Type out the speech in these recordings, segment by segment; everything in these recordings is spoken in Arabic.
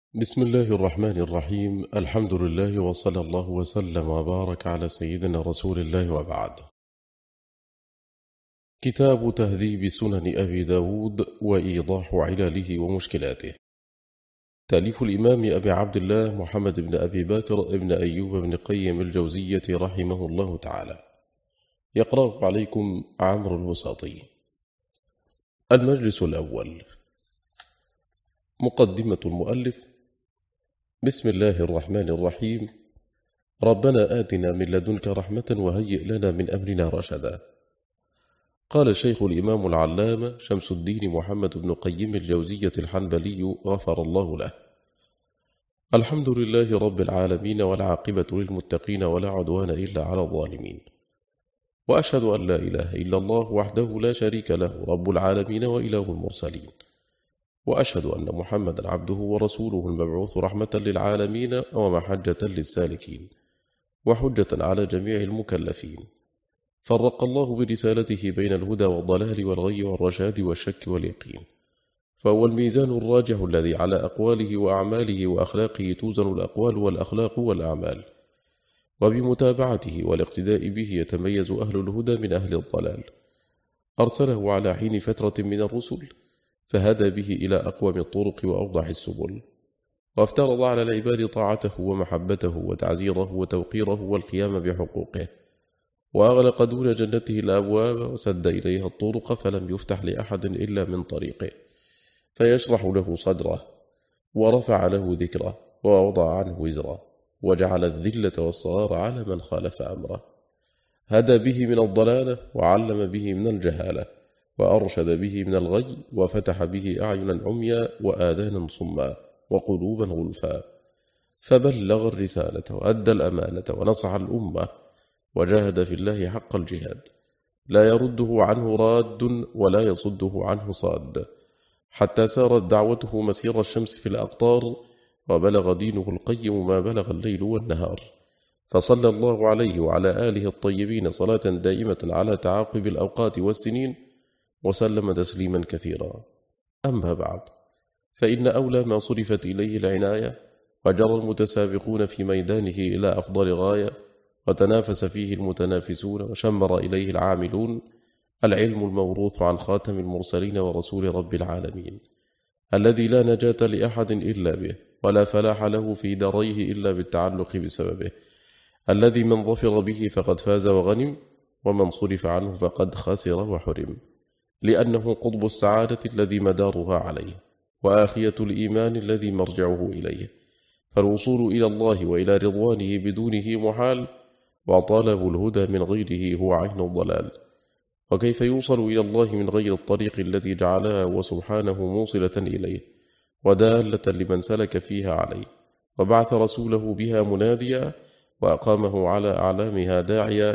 بسم الله الرحمن الرحيم. الحمد لله وصلى الله وسلم وبارك على سيدنا رسول الله وبعد. كتاب تهذيب سنن أبي داود وإيضاح علله ومشكلاته، تأليف الإمام أبي عبد الله محمد بن أبي بكر بن أيوب بن قيم الجوزية رحمه الله تعالى. يقرأ عليكم عمرو الوساطي. المجلس الأول. مقدمة المؤلف. بسم الله الرحمن الرحيم. ربنا آتنا من لدنك رحمة وهيئ لنا من أمرنا رشدا. قال الشيخ الإمام العلامة شمس الدين محمد بن قيم الجوزية الحنبلي غفر الله له: الحمد لله رب العالمين، والعاقبة للمتقين، ولا عدوان إلا على الظالمين، وأشهد أن لا إله إلا الله وحده لا شريك له رب العالمين وإله المرسلين، وأشهد أن محمدا عبده ورسوله المبعوث رحمة للعالمين ومحجة للسالكين وحجة على جميع المكلفين. فرق الله برسالته بين الهدى والضلال والغي والرشاد والشك واليقين، فهو الميزان الراجح الذي على أقواله وأعماله وأخلاقه توزن الأقوال والأخلاق والأعمال، وبمتابعته والاقتداء به يتميز أهل الهدى من أهل الضلال. أرسله على حين فترة من الرسل، فهدى به إلى أقوم الطرق وأوضح السبل، وافترض على العباد طاعته ومحبته وتعزيره وتوقيره والقيام بحقوقه، وأغلق دون جنته الأبواب وسد إليها الطرق، فلم يفتح لأحد إلا من طريقه، فيشرح له صدره، ورفع له ذكره، ووضع عنه وزره، وجعل الذلة والصغار على من خالف أمره. هدى به من الضلالة، وعلم به من الجهالة، وأرشد به من الغي، وفتح به أعينا عميا وآذانا صما وقلوبا غلفا، فبلغ الرسالة وأدى الأمانة ونصح الأمة، وجاهد في الله حق الجهاد، لا يرده عنه راد ولا يصده عنه صاد، حتى سارت دعوته مسير الشمس في الأقطار، وبلغ دينه القيم ما بلغ الليل والنهار. فصلى الله عليه وعلى آله الطيبين صلاة دائمة على تعاقب الأوقات والسنين، وسلم تسليما كثيرا. أما بعد، فإن أولى ما صرفت إليه العناية، وجرى المتسابقون في ميدانه إلى أفضل غاية، وتنافس فيه المتنافسون، وشمر إليه العاملون، العلم الموروث عن خاتم المرسلين ورسول رب العالمين، الذي لا نجاة لأحد إلا به، ولا فلاح له في داريه إلا بالتعلق بسببه، الذي من ظفر به فقد فاز وغنم، ومن صرف عنه فقد خسر وحرم، لأنه قطب السعادة الذي مدارها عليه، وآخية الإيمان الذي مرجعه إليه، فالوصول إلى الله وإلى رضوانه بدونه محال، وطلب الهدى من غيره هو عين الضلال. وكيف يوصل إلى الله من غير الطريق التي جعلها وسبحانه موصلة إليه ودالة لمن سلك فيها عليه، وبعث رسوله بها مناديا، وأقامه على أعلامها داعيا،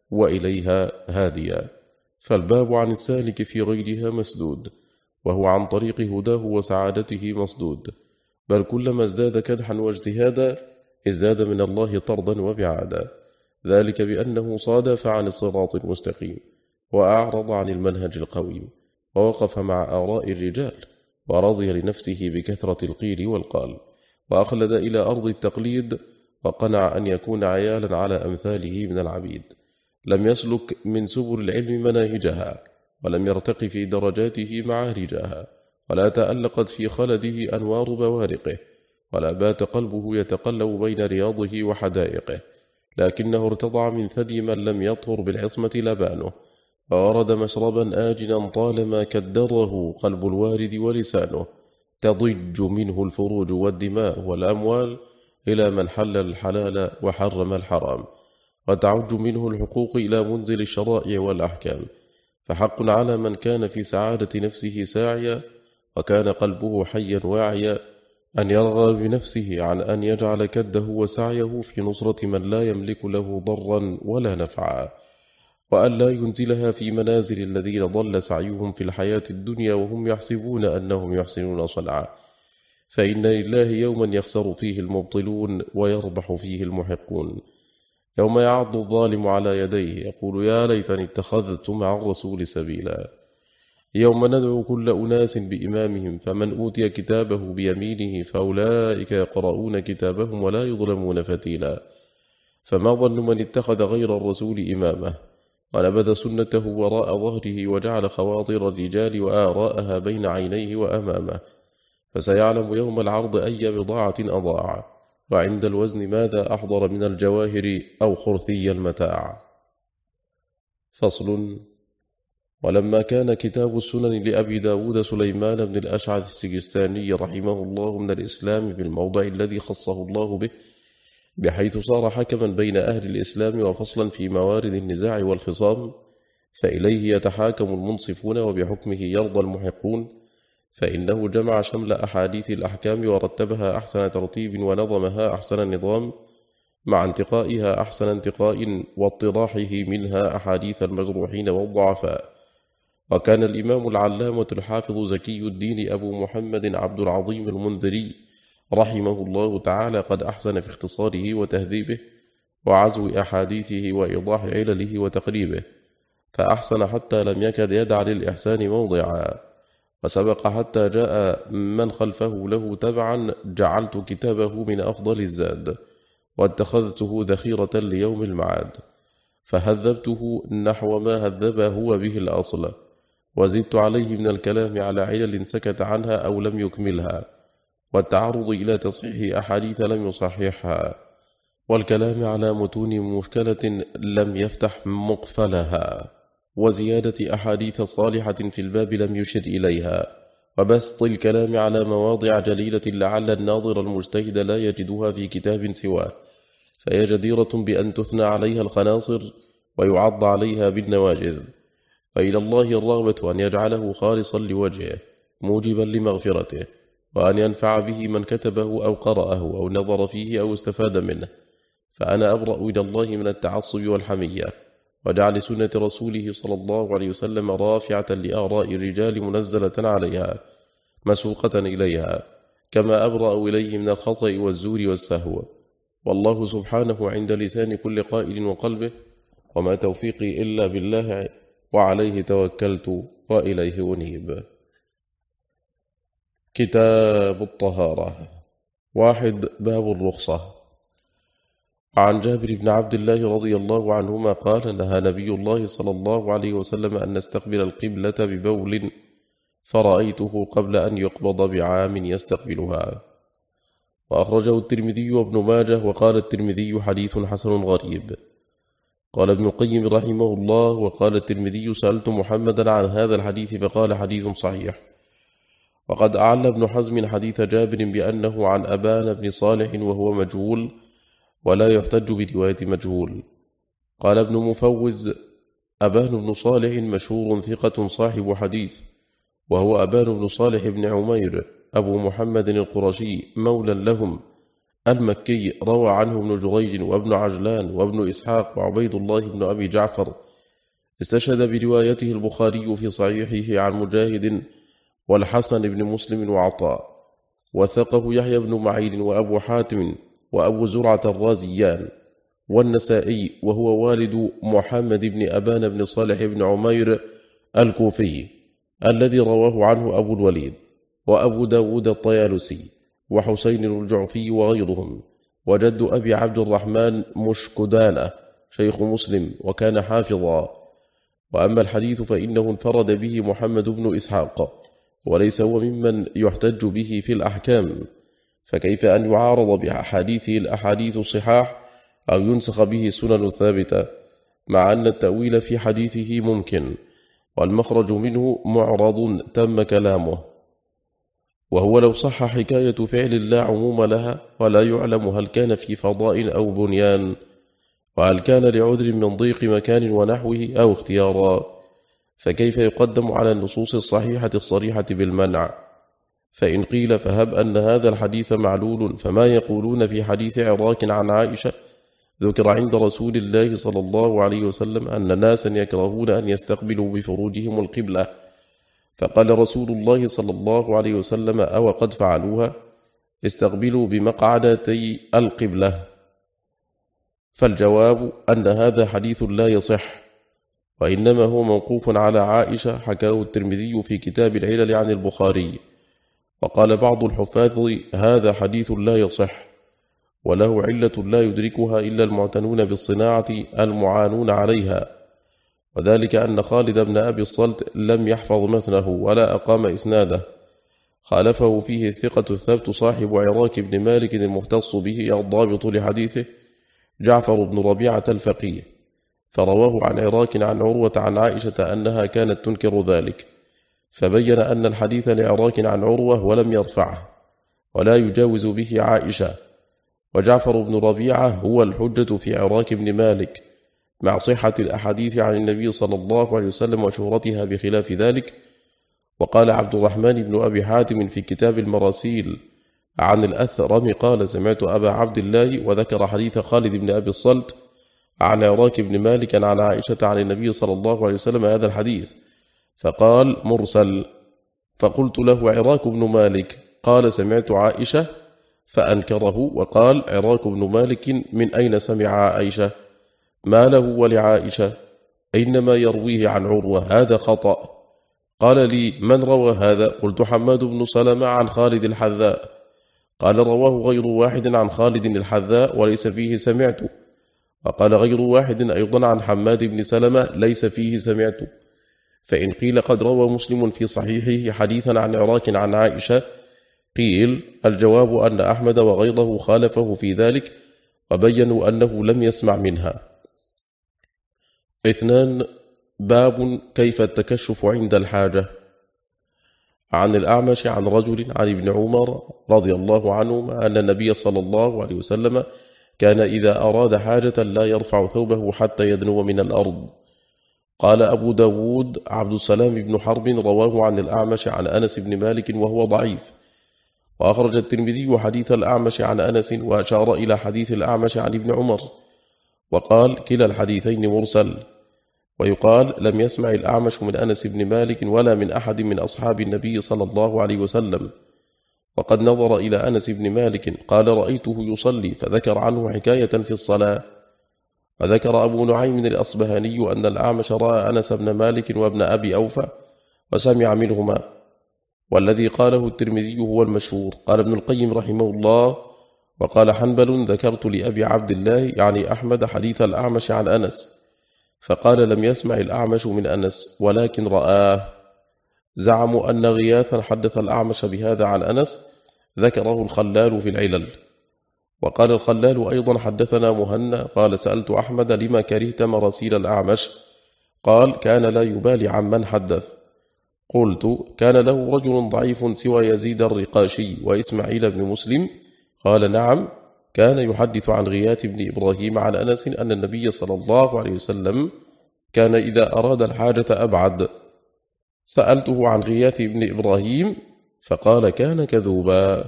وإليها هاديا. فالباب عن السالك في غيرها مسدود، وهو عن طريق هداه وسعادته مصدود، بل كلما ازداد كدحا واجتهادا ازداد من الله طردا وبعادا، ذلك بأنه صادف عن الصراط المستقيم، وأعرض عن المنهج القويم، ووقف مع آراء الرجال، ورضي لنفسه بكثرة القيل والقال، وأخلد إلى أرض التقليد، وقنع أن يكون عيالا على أمثاله من العبيد. لم يسلك من سبل العلم مناهجها، ولم يرتق في درجاته معارجها، ولا تألقت في خلده أنوار بوارقه، ولا بات قلبه يتقلب بين رياضه وحدائقه، لكنه ارتضع من ثدي من لم يطهر بالعصمة لبانه، فورد مشربا آجنا طالما كدره قلب الوارد ولسانه، تضج منه الفروج والدماء والأموال إلى من حلل الحلال وحرم الحرام، وتعج منه الحقوق إلى منزل الشرائع والأحكام. فحق على من كان في سعادة نفسه ساعيا، وكان قلبه حيا واعيا، أن يرغب بنفسه عن أن يجعل كده وسعيه في نصرة من لا يملك له ضرا ولا نفعا، وأن لا ينزلها في منازل الذين ضل سعيهم في الحياة الدنيا وهم يحسبون أنهم يحسنون صنعا. فإن لله يوما يخسر فيه المبطلون ويربح فيه المحقون، يوم يعض الظالم على يديه يقول يا ليتني اتخذت مع الرسول سبيلا. يوم ندعو كل أناس بإمامهم فمن أوتي كتابه بيمينه فأولئك يقرؤون كتابهم ولا يظلمون فتيلا. فما ظن من اتخذ غير الرسول إمامه ونبذ سنته وراء ظهره وجعل خواطر الرجال وآراءها بين عينيه وأمامه، فسيعلم يوم العرض أي بضاعة أضاع، وعند الوزن ماذا أحضر من الجواهر أو خرثي المتاع. فصل. ولما كان كتاب السنن لأبي داود سليمان بن الأشعث السجستاني رحمه الله من الإسلام بالموضع الذي خصه الله به، بحيث صار حكما بين أهل الإسلام وفصلا في موارد النزاع والخصام، فإليه يتحاكم المنصفون وبحكمه يرضى المحقون، فإنه جمع شمل أحاديث الأحكام ورتبها أحسن ترتيب ونظمها أحسن النظام، مع انتقائها أحسن انتقاء واطراحه منها أحاديث المجروحين والضعفاء. وكان الإمام العلامة الحافظ زكي الدين أبو محمد عبد العظيم المنذري رحمه الله تعالى قد أحسن في اختصاره وتهذيبه وعزو أحاديثه وإيضاح علله وتقريبه، فأحسن حتى لم يكد يدع للإحسان موضعا، وسبق حتى جاء من خلفه له تبعا جعلت كتابه من أفضل الزاد واتخذته ذخيرة ليوم المعاد، فهذبته نحو ما هذبه هو به الأصل، وزدت عليه من الكلام على علل سكت عنها أو لم يكملها، والتعرض إلى تصحيح أحاديث لم يصححها، والكلام على متون مشكلة لم يفتح مقفلها، وزيادة أحاديث صالحة في الباب لم يشر إليها، وبسط الكلام على مواضع جليلة لعل الناظر المجتهد لا يجدها في كتاب سواه، فهي جديرة بأن تثنى عليها الخناصر ويعض عليها بالنواجذ. وإلى الله الرغبة أن يجعله خالصا لوجهه موجبا لمغفرته، وأن ينفع به من كتبه أو قرأه أو نظر فيه أو استفاد منه، فأنا أبرأ إلى الله من التعصب والحمية، وجعل سنة رسوله صلى الله عليه وسلم رافعة لآراء الرجال منزلة عليها مسوقة إليها، كما أبرأ إليه من الخطأ والزور والسهو، والله سبحانه عند لسان كل قائل وقلبه، وما توفيقي إلا بالله وعليه توكلت وإليه أنيب. كتاب الطهارة. 1. باب الرخصة. عن جابر بن عبد الله رضي الله عنهما قال: نهى نبي الله صلى الله عليه وسلم أن نستقبل القبلة ببول، فرأيته قبل أن يقبض بعام يستقبلها. وأخرجه الترمذي وابن ماجه، وقال الترمذي حديث حسن غريب. قال ابن القيم رحمه الله: وقال الترمذي سألت محمدا عن هذا الحديث فقال حديث صحيح. وقد أعل ابن حزم حديث جابر بأنه عن أبان بن صالح وهو مجهول، ولا يحتج برواية مجهول. قال ابن مفوز: أبان بن صالح مشهور ثقة صاحب حديث، وهو أبان بن صالح بن عمير أبو محمد القرشي مولى لهم المكي، روى عنه ابن جريج وابن عجلان وابن إسحاق وعبيد الله بن أبي جعفر. استشهد بروايته البخاري في صحيحه عن مجاهد والحسن بن مسلم وعطاء، وثقه يحيى بن معين وأبو حاتم وأبو زرعة الرازيان والنسائي، وهو والد محمد بن أبان بن صالح بن عمير الكوفي الذي رواه عنه أبو الوليد وأبو داود الطيالسي وحسين الجعفي وغيرهم، وجد أبي عبد الرحمن مشكدانة شيخ مسلم وكان حافظا. وأما الحديث فإنه انفرد به محمد بن إسحاق، وليس هو ممن يحتج به في الأحكام، فكيف أن يعارض بأحاديثه الأحاديث الصحاح أو ينسخ به سنن ثابتة، مع أن التأويل في حديثه ممكن والمخرج منه معرض تم كلامه، وهو لو صح حكاية فعل لا عموم لها، ولا يعلم هل كان في فضاء أو بنيان، وهل كان لعذر من ضيق مكان ونحوه أو اختيارا، فكيف يقدم على النصوص الصحيحة الصريحة بالمنع؟ فإن قيل فهب أن هذا الحديث معلول، فما يقولون في حديث عراك عن عائشة ذكر عند رسول الله صلى الله عليه وسلم أن ناسا يكرهون أن يستقبلوا بفروجهم القبلة، فقال رسول الله صلى الله عليه وسلم: أو قد فعلوها؟ استقبلوا بمقعدتي القبلة. فالجواب أن هذا حديث لا يصح، وإنما هو موقوف على عائشة، حكاه الترمذي في كتاب العلل عن البخاري. وقال بعض الحفاظ: هذا حديث لا يصح، وله علة لا يدركها إلا المعتنون بالصناعة المعانون عليها، وذلك أن خالد بن أبي الصلت لم يحفظ متنه ولا أقام إسناده، خالفه فيه الثقة الثبت صاحب عراك بن مالك المختص به الضابط لحديثه جعفر بن ربيعة الفقيه، فرواه عن عراك عن عروة عن عائشة أنها كانت تنكر ذلك، فبين أن الحديث لعراك عن عروة ولم يرفعه ولا يجاوز به عائشة. وجعفر بن ربيعة هو الحجة في عراك بن مالك، مع صحة الأحاديث عن النبي صلى الله عليه وسلم وشهرتها بخلاف ذلك. وقال عبد الرحمن بن أبي حاتم في كتاب المراسيل عن الأثرم قال: سمعت أبا عبد الله، وذكر حديث خالد بن أبي الصلت عن عراك بن مالك عن عائشة عن النبي صلى الله عليه وسلم هذا الحديث، فقال: مرسل. فقلت له: عراك بن مالك؟ قال: سمعت عائشة، فأنكره وقال: عراك بن مالك من أين سمع عائشة؟ ما له ولعائشة؟ إنما يرويه عن عروة، هذا خطأ. قال لي: من روى هذا؟ قلت: حماد بن سلمة عن خالد الحذاء. قال: رواه غير واحد عن خالد الحذاء وليس فيه سمعت. وقال غير واحد أيضا عن حماد بن سلمة ليس فيه سمعت. فإن قيل قد روى مسلم في صحيحه حديثا عن عراك عن عائشة، قيل: الجواب أن أحمد وغيره خالفه في ذلك وبينوا أنه لم يسمع منها. 2. باب كيف التكشف عند الحاجة. عن الأعمش عن رجل عن ابن عمر رضي الله عنهما أن النبي صلى الله عليه وسلم كان إذا أراد حاجة لا يرفع ثوبه حتى يدنو من الأرض. قال أبو داود: عبد السلام بن حرب رواه عن الأعمش عن أنس بن مالك وهو ضعيف. وأخرج الترمذي حديث الأعمش عن أنس وأشار إلى حديث الأعمش عن ابن عمر، وقال: كلا الحديثين مرسل. ويقال: لم يسمع الأعمش من أنس بن مالك ولا من أحد من أصحاب النبي صلى الله عليه وسلم. وقد نظر إلى أنس بن مالك قال: رأيته يصلي، فذكر عنه حكاية في الصلاة. وذكر أبو نعيم الأصبهاني أن الأعمش رأى أنس بن مالك وابن أبي أوفى وسمع منهما، والذي قاله الترمذي هو المشهور. قال ابن القيم رحمه الله: وقال حنبل: ذكرت لأبي عبد الله يعني أحمد حديث الأعمش عن أنس، فقال: لم يسمع الأعمش من أنس ولكن رآه. زعموا أن غياثا حدث الأعمش بهذا عن أنس، ذكره الخلال في العلل. وقال الخلال أيضا: حدثنا مهنا قال: سألت أحمد: لما كرهت مراسيل الأعمش؟ قال: كان لا يبالي عمن حدث. قلت: كان له رجل ضعيف سوى يزيد الرقاشي وإسماعيل بن مسلم؟ قال: نعم، كان يحدث عن غياث بن إبراهيم عن أنس أن النبي صلى الله عليه وسلم كان إذا أراد الحاجة أبعد. سألته عن غياث بن إبراهيم فقال: كان كذوبا.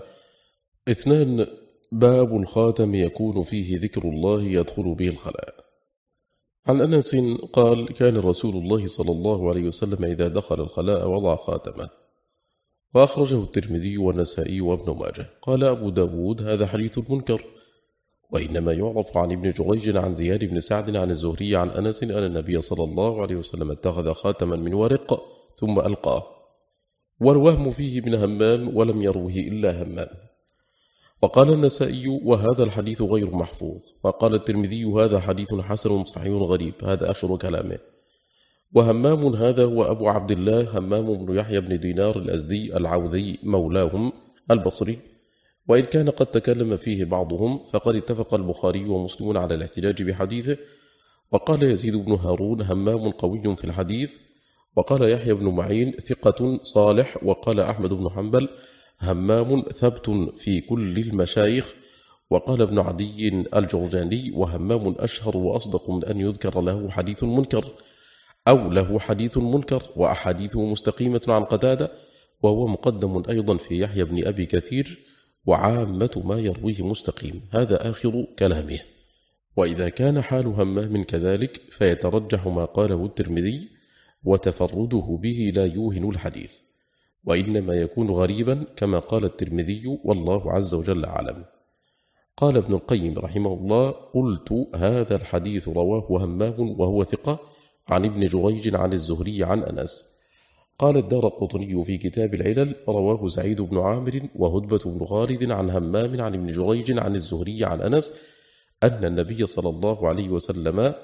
2. باب الخاتم يكون فيه ذكر الله يدخل به الخلاء. عن أنس قال: كان رسول الله صلى الله عليه وسلم إذا دخل الخلاء وضع خاتمه. وأخرجه الترمذي والنسائي وابن ماجه. قال أبو داود: هذا حديث منكر، وإنما يعرف عن ابن جريج عن زياد بن سعد عن الزهري عن أنس أن النبي صلى الله عليه وسلم اتخذ خاتما من ورق ثم ألقاه، والوهم فيه ابن همام ولم يروه إلا همام. وقال النسائي: وهذا الحديث غير محفوظ. وقال الترمذي: هذا حديث حسن صحيح غريب. هذا آخر كلامه. وهمام هذا هو أبو عبد الله همام بن يحيى بن دينار الأزدي العوذي مولاهم البصري، وإن كان قد تكلم فيه بعضهم، فقد اتفق البخاري ومسلم على الاحتجاج بحديثه. وقال يزيد بن هارون: همام قوي في الحديث. وقال يحيى بن معين: ثقة صالح. وقال أحمد بن حنبل: همام ثبت في كل المشايخ. وقال ابن عدي الجرجاني: وهمام أشهر وأصدق من أن يذكر له حديث منكر، أو له حديث منكر وأحاديثه مستقيمة عن قتادة، وهو مقدم أيضا في يحيى بن أبي كثير، وعامة ما يرويه مستقيم. هذا آخر كلامه. وإذا كان حال همام كذلك فيترجح ما قاله الترمذي، وتفرده به لا يوهن الحديث، وإنما يكون غريبا كما قال الترمذي، والله عز وجل أعلم. قال ابن القيم رحمه الله: قلت: هذا الحديث رواه همام وهو ثقة، عن ابن جريج عن الزهري عن أنس. قال الدارقطني في كتاب العلل: رواه سعيد بن عامر وهدبة بن خالد عن همام عن ابن جريج عن الزهري عن أنس أن النبي صلى الله عليه وسلم،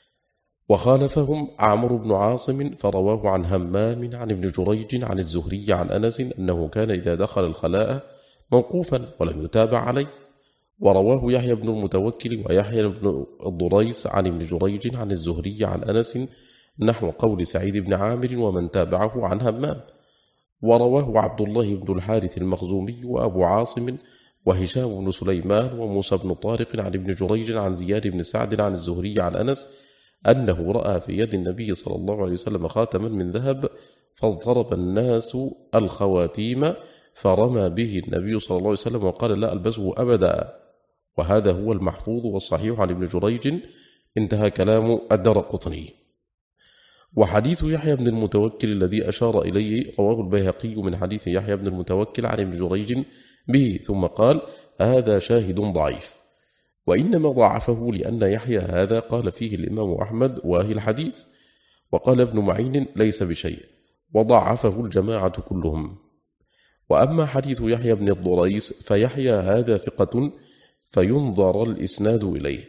وخالفهم عمرو بن عاصم فرواه عن همام عن ابن جريج عن الزهري عن أنس أنه كان إذا دخل الخلاء موقوفا ولم يتابع عليه. ورواه يحيى بن المتوكل ويحيى بن الضريس عن ابن جريج عن الزهري عن أنس نحو قول سعيد بن عامر ومن تابعه عن همام. ورواه عبد الله بن الحارث المخزومي وأبو عاصم وهشام بن سليمان وموسى بن طارق عن ابن جريج عن زياد بن سعد عن الزهري عن أنس أنه رأى في يد النبي صلى الله عليه وسلم خاتما من ذهب فاضطرب الناس الخواتيم فرمى به النبي صلى الله عليه وسلم وقال: لا ألبسه أبدا. وهذا هو المحفوظ والصحيح عن ابن جريج. انتهى كلام الدارقطني. وحديث يحيى بن المتوكل الذي أشار إليه رواه البيهقي من حديث يحيى بن المتوكل عن ابن جريج به، ثم قال: هذا شاهد ضعيف. وإنما ضعفه لأن يحيى هذا قال فيه الإمام أحمد واهي الحديث، وقال ابن معين ليس بشيء، وضعفه الجماعة كلهم. وأما حديث يحيى بن الضريس فيحيى هذا ثقة فينظر الإسناد إليه،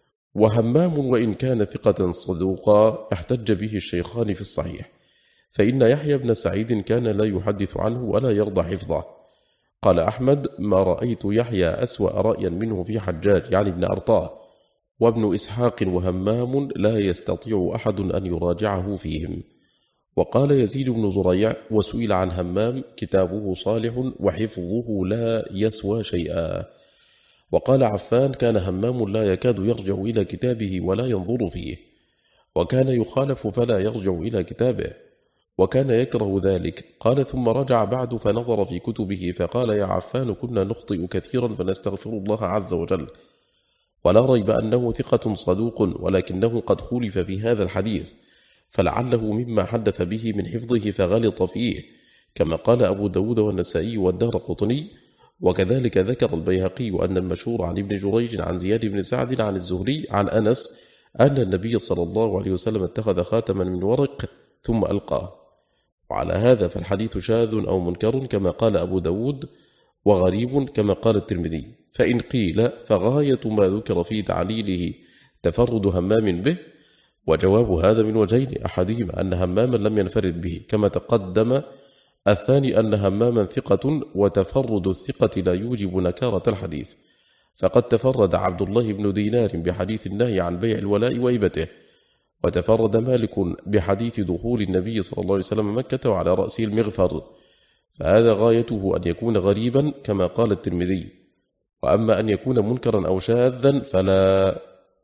وهمام وإن كان ثقة صدوقا احتج به الشيخان في الصحيح، فإن يحيى بن سعيد كان لا يحدث عنه ولا يرضى حفظه. قال أحمد: ما رأيت يحيى أسوأ رأيا منه في حجاج يعني ابن أرطاه، وابن إسحاق وهمام لا يستطيع أحد أن يراجعه فيهم. وقال يزيد بن زريع: وسئل عن همام كتابه صالح وحفظه لا يسوى شيئا. وقال عفان: كان همام لا يكاد يرجع إلى كتابه ولا ينظر فيه، وكان يخالف فلا يرجع إلى كتابه، وكان يكره ذلك. قال: ثم رجع بعد فنظر في كتبه فقال: يا عفان، كنا نخطئ كثيرا فنستغفر الله عز وجل، ولا ريب أنه ثقة صدوق، ولكنه قد خولف في هذا الحديث، فلعله مما حدث به من حفظه فغلط فيه، كما قال أبو داود والنسائي والدارقطني. وكذلك ذكر البيهقي أن المشهور عن ابن جريج عن زياد بن سعد عن الزهري عن أنس أن النبي صلى الله عليه وسلم اتخذ خاتما من ورق ثم ألقاه. وعلى هذا فالحديث شاذ أو منكر كما قال أبو داود، وغريب كما قال الترمذي. فإن قيل فغاية ما ذكر في تعليله تفرد همام به، وجواب هذا من وجهين: أحدهما أن هماما لم ينفرد به كما تقدم، الثاني أن هماما ثقة، وتفرد الثقة لا يوجب نكارة الحديث، فقد تفرد عبد الله بن دينار بحديث النهي عن بيع الولاء وإبته، وتفرد مالك بحديث دخول النبي صلى الله عليه وسلم مكة وعلى رأسه المغفر، فهذا غايته أن يكون غريبا كما قال الترمذي. وأما أن يكون منكرا أو شاذا فلا.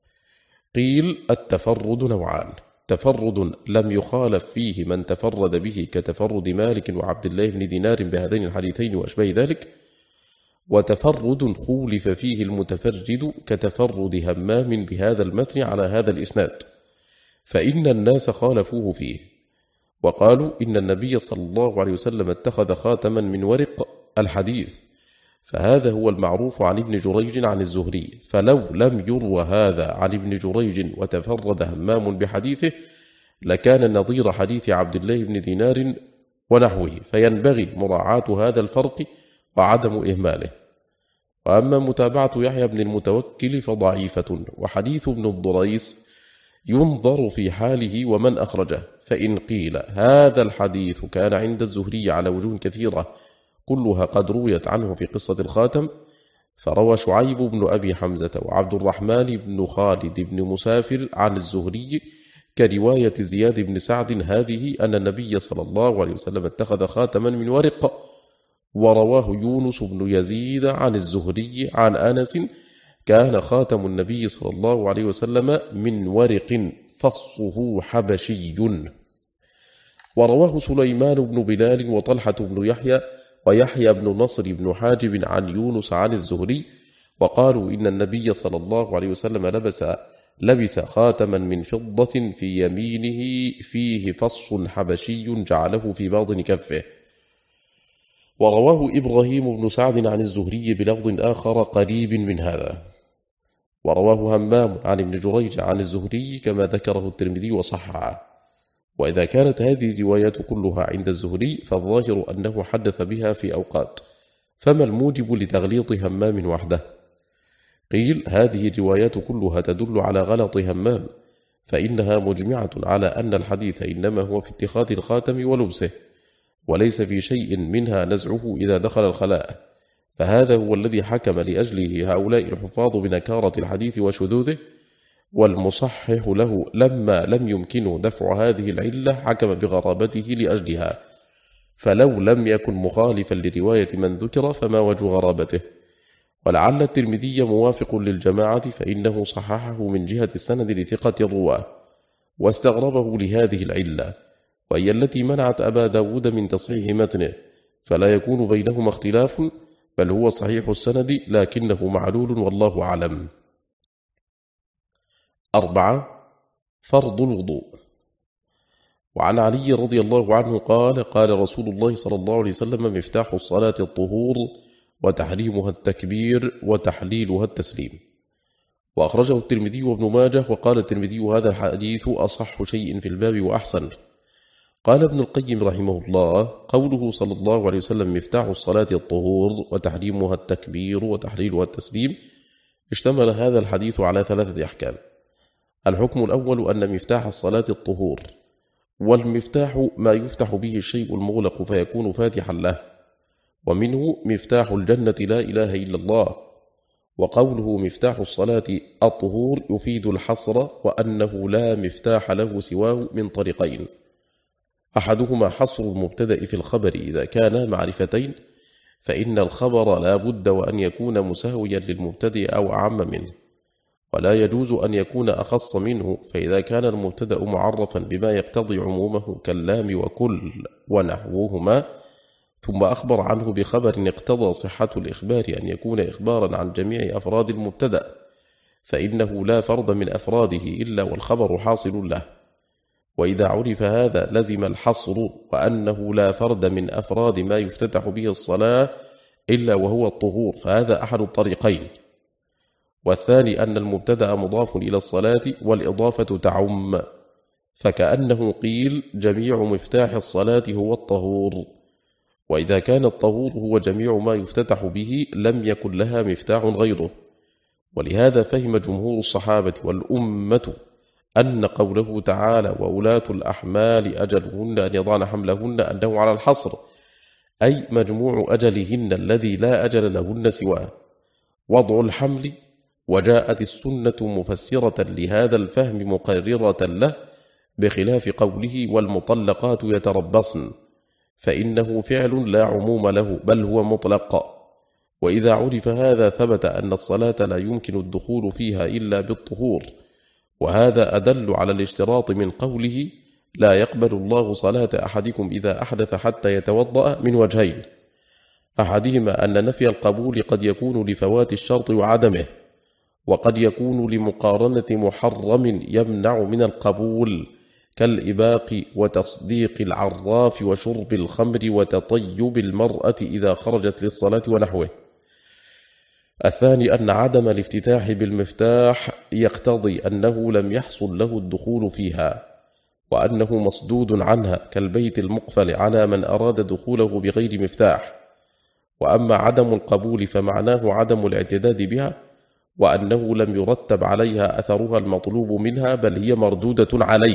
قيل: التفرد نوعان: تفرد لم يخالف فيه من تفرد به كتفرد مالك وعبد الله بن دينار بهذين الحديثين وأشبه ذلك، وتفرد خولف فيه المتفرد كتفرد همام بهذا المتن على هذا الإسناد، فإن الناس خالفوه فيه، وقالوا إن النبي صلى الله عليه وسلم اتخذ خاتما من ورق الحديث، فهذا هو المعروف عن ابن جريج عن الزهري، فلو لم يروى هذا عن ابن جريج وتفرد همام بحديثه لكان نظير حديث عبد الله بن دينار ونحوه، فينبغي مراعاة هذا الفرق وعدم إهماله. وأما متابعة يحيى بن المتوكل فضعيفة، وحديث ابن الضريس ينظر في حاله ومن أخرجه. فإن قيل هذا الحديث كان عند الزهري على وجوه كثيرة كلها قد رويت عنه في قصة الخاتم، فروى شعيب بن أبي حمزة وعبد الرحمن بن خالد بن مسافر عن الزهري كرواية زياد بن سعد هذه أن النبي صلى الله عليه وسلم اتخذ خاتما من ورق. ورواه يونس بن يزيد عن الزهري عن أنس كان خاتم النبي صلى الله عليه وسلم من ورق فصه حبشي. ورواه سليمان بن بلال وطلحة بن يحيى ويحيى بن نصر بن حاجب عن يونس عن الزهري، وقالوا إن النبي صلى الله عليه وسلم لبس خاتما من فضة في يمينه فيه فص حبشي جعله في باطن كفه. ورواه إبراهيم بن سعد عن الزهري بلفظ آخر قريب من هذا. ورواه همام عن ابن جريج عن الزهري كما ذكره الترمذي وصححه. وإذا كانت هذه الروايات كلها عند الزهري فالظاهر أنه حدث بها في أوقات، فما الموجب لتغليط همام وحده؟ قيل هذه الروايات كلها تدل على غلط همام، فإنها مجمعة على أن الحديث إنما هو في اتخاذ الخاتم ولبسه، وليس في شيء منها نزعه إذا دخل الخلاء، فهذا هو الذي حكم لأجله هؤلاء الحفاظ بنكارة الحديث وشذوذه. والمصحح له لما لم يمكنه دفع هذه العلة حكم بغرابته لأجلها، فلو لم يكن مخالفا لرواية من ذكر فما وجه غرابته. ولعل الترمذي موافق للجماعة، فإنه صححه من جهة السند لثقة الرواه، واستغربه لهذه العلة، وهي التي منعت أبا داود من تصحيح متنه، فلا يكون بينهما اختلاف، بل هو صحيح السند لكنه معلول والله أعلم. 4. فرض الوضوء. وعن علي رضي الله عنه قال: قال رسول الله صلى الله عليه وسلم: مفتاح الصلاة الطهور، وتحريمها التكبير، وتحليلها التسليم. وأخرجه الترمذي وابن ماجه، وقال الترمذي: هذا الحديث أصح شيء في الباب وأحسن. قال ابن القيم رحمه الله: قوله صلى الله عليه وسلم مفتاح الصلاة الطهور وتحريمها التكبير وتحليلها التسليم، اشتمل هذا الحديث على 3 أحكام. الحكم الأول أن مفتاح الصلاة الطهور، والمفتاح ما يفتح به الشيء المغلق فيكون فاتحا له، ومنه مفتاح الجنة لا إله إلا الله. وقوله مفتاح الصلاة الطهور يفيد الحصر، وأنه لا مفتاح له سواه من طريقين: أحدهما حصر المبتدأ في الخبر إذا كانا معرفتين، فإن الخبر لا بد وأن يكون مساويا للمبتدأ أو أعم منه، ولا يجوز أن يكون أخص منه، فإذا كان المبتدأ معرفا بما يقتضي عمومه كاللام وكل ونحوهما، ثم أخبر عنه بخبر اقتضى صحة الإخبار أن يكون إخبارا عن جميع أفراد المبتدأ، فإنه لا فرد من أفراده إلا والخبر حاصل له. وإذا عرف هذا لزم الحصر، وأنه لا فرد من أفراد ما يفتتح به الصلاة إلا وهو الطهور، فهذا أحد الطريقين. والثاني أن المبتدأ مضاف إلى الصلاة، والإضافة تعم، فكأنه قيل جميع مفتاح الصلاة هو الطهور، وإذا كان الطهور هو جميع ما يفتتح به لم يكن لها مفتاح غيره. ولهذا فهم جمهور الصحابة والأمة أن قوله تعالى: وأولاة الأحمال أجلهن أن يضعن حملهن، أنه على الحصر، أي مجموع أجلهن الذي لا أجل لهن سواه وضع الحمل. وجاءت السنة مفسرة لهذا الفهم مقررة له، بخلاف قوله: والمطلقات يتربصن، فإنه فعل لا عموم له بل هو مطلق. وإذا عرف هذا ثبت أن الصلاة لا يمكن الدخول فيها إلا بالطهور، وهذا أدل على الاشتراط من قوله: لا يقبل الله صلاة أحدكم إذا أحدث حتى يتوضأ، من وجهين: أحدهما أن نفي القبول قد يكون لفوات الشرط وعدمه، وقد يكون لمقارنة محرم يمنع من القبول، كالإباق وتصديق العراف وشرب الخمر وتطيب المرأة إذا خرجت للصلاة ونحوه. الثاني أن عدم الافتتاح بالمفتاح يقتضي أنه لم يحصل له الدخول فيها، وأنه مصدود عنها، كالبيت المقفل على من أراد دخوله بغير مفتاح. وأما عدم القبول فمعناه عدم الاعتداد بها، وأنه لم يرتب عليها أثرها المطلوب منها، بل هي مردودة عليه،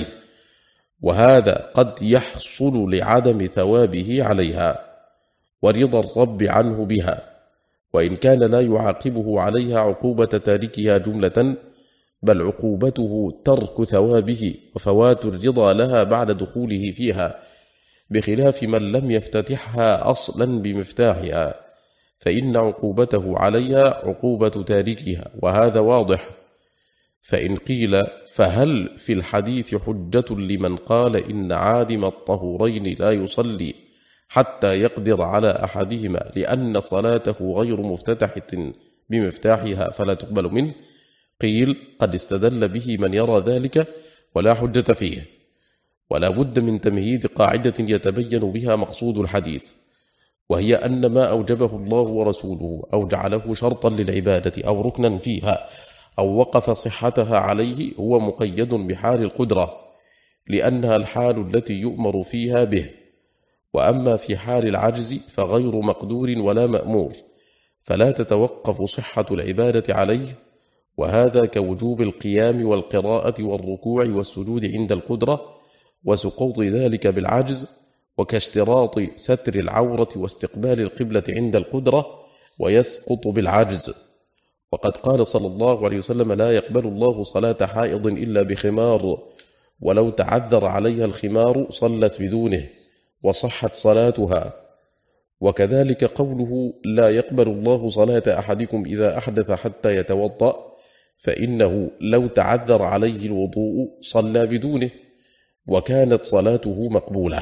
وهذا قد يحصل لعدم ثوابه عليها ورضا الرب عنه بها، وإن كان لا يعاقبه عليها عقوبة تاركها جملة، بل عقوبته ترك ثوابه وفوات الرضا لها بعد دخوله فيها، بخلاف من لم يفتتحها أصلا بمفتاحها، فإن عقوبته عليها عقوبة تاركها، وهذا واضح. فإن قيل: فهل في الحديث حجة لمن قال إن عادم الطهورين لا يصلي حتى يقدر على أحدهما لأن صلاته غير مفتتحة بمفتاحها فلا تقبل منه؟ قيل: قد استدل به من يرى ذلك ولا حجة فيه، ولا بد من تمهيد قاعدة يتبين بها مقصود الحديث، وهي أن ما أوجبه الله ورسوله أو جعله شرطا للعبادة أو ركنا فيها أو وقف صحتها عليه هو مقيد بحال القدرة، لأنها الحال التي يؤمر فيها به. وأما في حال العجز فغير مقدور ولا مأمور، فلا تتوقف صحة العبادة عليه، وهذا كوجوب القيام والقراءة والركوع والسجود عند القدرة، وسقوط ذلك بالعجز، وكاشتراط ستر العورة واستقبال القبلة عند القدرة ويسقط بالعجز. وقد قال صلى الله عليه وسلم: لا يقبل الله صلاة حائض إلا بخمار، ولو تعذر عليها الخمار صلت بدونه وصحت صلاتها. وكذلك قوله: لا يقبل الله صلاة أحدكم إذا أحدث حتى يتوضأ، فإنه لو تعذر عليه الوضوء صلى بدونه وكانت صلاته مقبولة.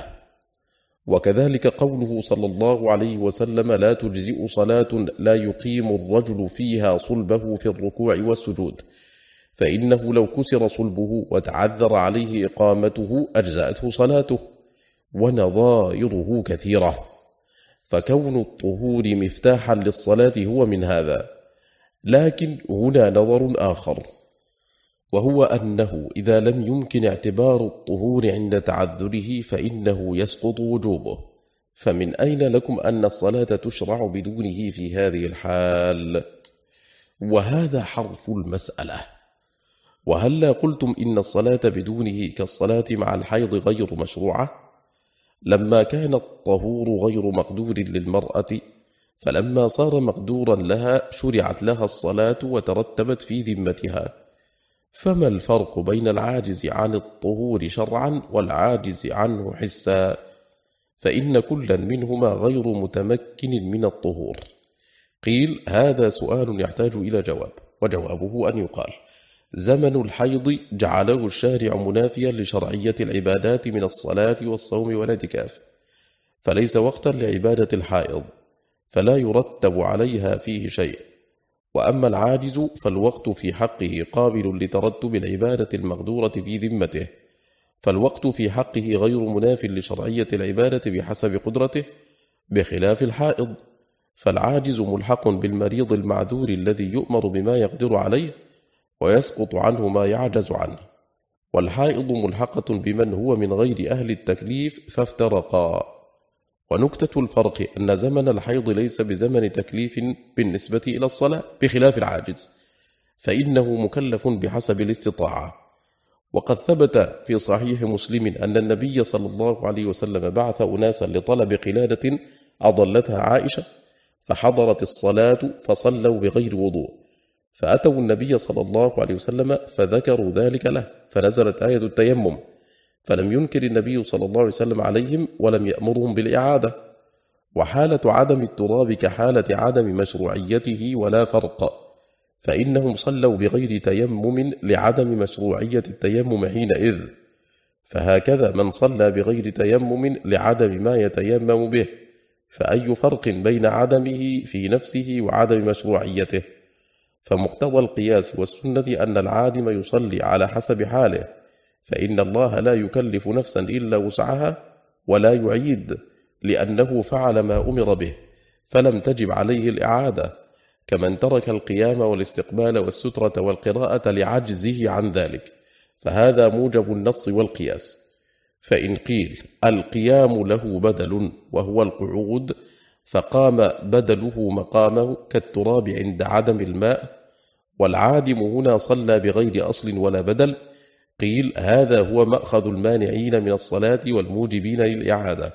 وكذلك قوله صلى الله عليه وسلم: لا تجزئ صلاة لا يقيم الرجل فيها صلبه في الركوع والسجود، فإنه لو كسر صلبه وتعذر عليه إقامته أجزأته صلاته. ونظائره كثيرة، فكون الطهور مفتاحا للصلاة هو من هذا. لكن هنا نظر آخر، وهو أنه إذا لم يمكن اعتبار الطهور عند تعذره فإنه يسقط وجوبه، فمن أين لكم أن الصلاة تشرع بدونه في هذه الحال؟ وهذا حرف المسألة. وهلا قلتم إن الصلاة بدونه كالصلاة مع الحيض غير مشروعة؟ لما كان الطهور غير مقدور للمرأة، فلما صار مقدورا لها شرعت لها الصلاة وترتبت في ذمتها. فما الفرق بين العاجز عن الطهور شرعا والعاجز عنه حسا؟ فإن كلا منهما غير متمكن من الطهور. قيل: هذا سؤال يحتاج إلى جواب، وجوابه أن يقال: زمن الحيض جعله الشارع منافيا لشرعية العبادات من الصلاة والصوم والاعتكاف، فليس وقتا لعبادة الحائض، فلا يرتب عليها فيه شيء. وأما العاجز فالوقت في حقه قابل لترتب العبادة المقدورة في ذمته، فالوقت في حقه غير مناف لشرعية العبادة بحسب قدرته، بخلاف الحائض، فالعاجز ملحق بالمريض المعذور الذي يؤمر بما يقدر عليه ويسقط عنه ما يعجز عنه، والحائض ملحقة بمن هو من غير أهل التكليف فافترقا. ونكتة الفرق أن زمن الحيض ليس بزمن تكليف بالنسبة إلى الصلاة، بخلاف العاجز فإنه مكلف بحسب الاستطاعة. وقد ثبت في صحيح مسلم أن النبي صلى الله عليه وسلم بعث أناسا لطلب قلادة أضلتها عائشة، فحضرت الصلاة فصلوا بغير وضوء، فأتوا النبي صلى الله عليه وسلم فذكروا ذلك له، فنزلت آية التيمم، فلم ينكر النبي صلى الله عليه وسلم عليهم ولم يأمرهم بالإعادة. وحالة عدم التراب كحالة عدم مشروعيته ولا فرق، فإنهم صلوا بغير تيمم لعدم مشروعية التيمم حينئذ، فهكذا من صلى بغير تيمم لعدم ما يتيمم به، فأي فرق بين عدمه في نفسه وعدم مشروعيته؟ فمقتضى القياس والسنة أن العادم يصلي على حسب حاله، فإن الله لا يكلف نفسا إلا وسعها ولا يعيد، لأنه فعل ما أمر به فلم تجب عليه الإعادة، كمن ترك القيام والاستقبال والسترة والقراءة لعجزه عن ذلك، فهذا موجب النص والقياس. فإن قيل القيام له بدل وهو القعود، فقام بدله مقامه كالتراب عند عدم الماء، والعادم هنا صلى بغير أصل ولا بدل، قيل هذا هو مأخذ المانعين من الصلاة والموجبين للإعادة،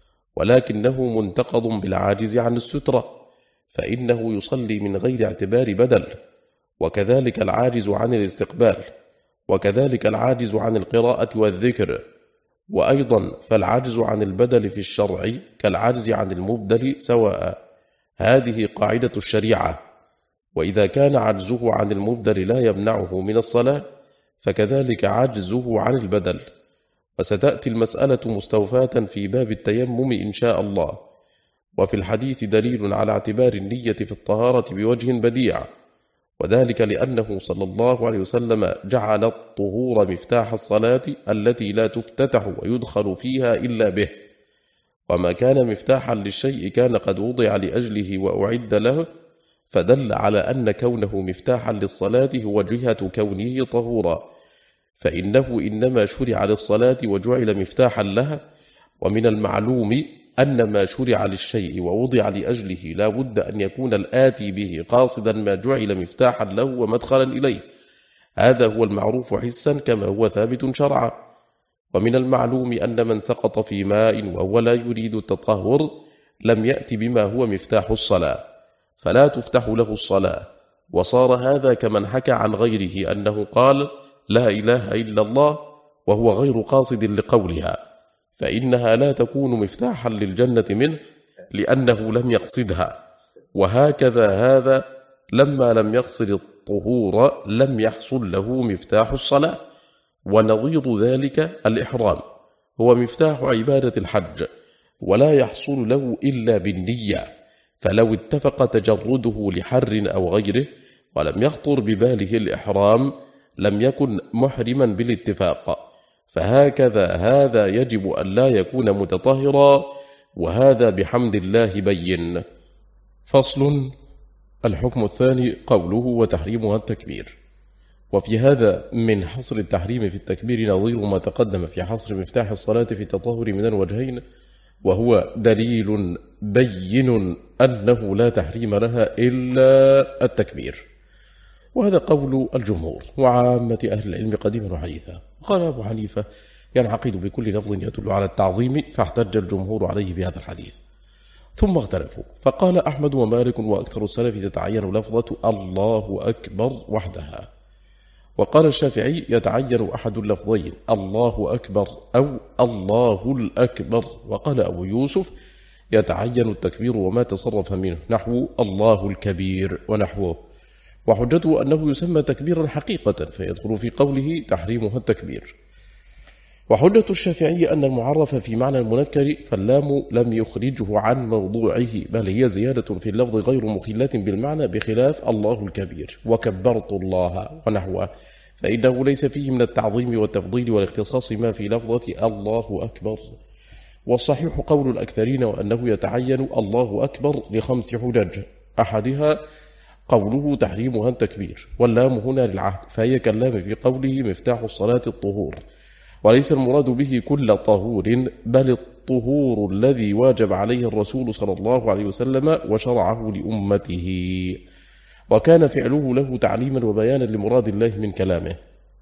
ولكنه منتقض بالعاجز عن السترة، فإنه يصلي من غير اعتبار بدل، وكذلك العاجز عن الاستقبال، وكذلك العاجز عن القراءة والذكر. وأيضا فالعجز عن البدل في الشرع كالعجز عن المبدل سواء، هذه قاعدة الشريعة. وإذا كان عجزه عن المبدل لا يمنعه من الصلاة، فكذلك عجزه عن البدل. وستأتي المسألة مستوفاة في باب التيمم إن شاء الله. وفي الحديث دليل على اعتبار النية في الطهارة بوجه بديع، وذلك لأنه صلى الله عليه وسلم جعل الطهور مفتاح الصلاة التي لا تفتتح ويدخل فيها إلا به، وما كان مفتاحا للشيء كان قد وضع لأجله وأعد له، فدل على أن كونه مفتاحا للصلاة هو جهة كونه طهورا، فإنه إنما شرع للصلاة وجعل مفتاحا لها. ومن المعلوم أن ما شرع للشيء ووضع لأجله لا بد أن يكون الآتي به قاصدا ما جعل مفتاحا له ومدخلا إليه، هذا هو المعروف حسا كما هو ثابت شرعا. ومن المعلوم أن من سقط في ماء وهو لا يريد التطهر لم يأتي بما هو مفتاح الصلاة، فلا تفتح له الصلاة، وصار هذا كمن حكى عن غيره أنه قال لا إله إلا الله وهو غير قاصد لقولها، فإنها لا تكون مفتاحا للجنة منه لأنه لم يقصدها. وهكذا هذا لما لم يقصد الطهور لم يحصل له مفتاح الصلاة. ونظير ذلك الإحرام هو مفتاح عبادة الحج، ولا يحصل له إلا بالنية، فلو اتفق تجرده لحر أو غيره ولم يخطر بباله الإحرام لم يكن محرما بالاتفاق. فهكذا هذا يجب أن لا يكون متطهرا، وهذا بحمد الله بين. فصل. الحكم الثاني قوله وتحريمها التكبير. وفي هذا من حصر التحريم في التكبير نظير ما تقدم في حصر مفتاح الصلاة في التطهر من الوجهين، وهو دليل بين أنه لا تحريم لها إلا التكبير، وهذا قول الجمهور وعامة أهل العلم قديما وحديثا. قال أبو حنيفة ينعقد بكل لفظ يدل على التعظيم، فاحتج الجمهور عليه بهذا الحديث. ثم اختلفوا، فقال أحمد ومالك وأكثر السلف تتعين لفظة الله أكبر وحدها، وقال الشافعي يتعين أحد اللفظين الله أكبر أو الله الأكبر، وقال أبو يوسف يتعين التكبير وما تصرف منه نحو الله الكبير ونحوه، وحجته أنه يسمى تكبيرا حقيقة فيدخل في قوله تحريمها التكبير. وحجة الشافعي أن المعرف في معنى المنكر فاللام لم يخرجه عن موضوعه، بل هي زيادة في اللفظ غير مخلة بالمعنى، بخلاف الله الكبير وكبرت الله ونحوه، فإنه ليس فيه من التعظيم والتفضيل والاختصاص ما في لفظة الله أكبر. والصحيح قول الأكثرين وأنه يتعين الله أكبر ل5 حجج، أحدها قوله تحريمها التكبير، واللام هنا للعهد فهي كاللام في قوله مفتاح الصلاة الطهور، وليس المراد به كل طهور بل الطهور الذي واجب عليه الرسول صلى الله عليه وسلم وشرعه لأمته، وكان فعله له تعليما وبيانا لمراد الله من كلامه.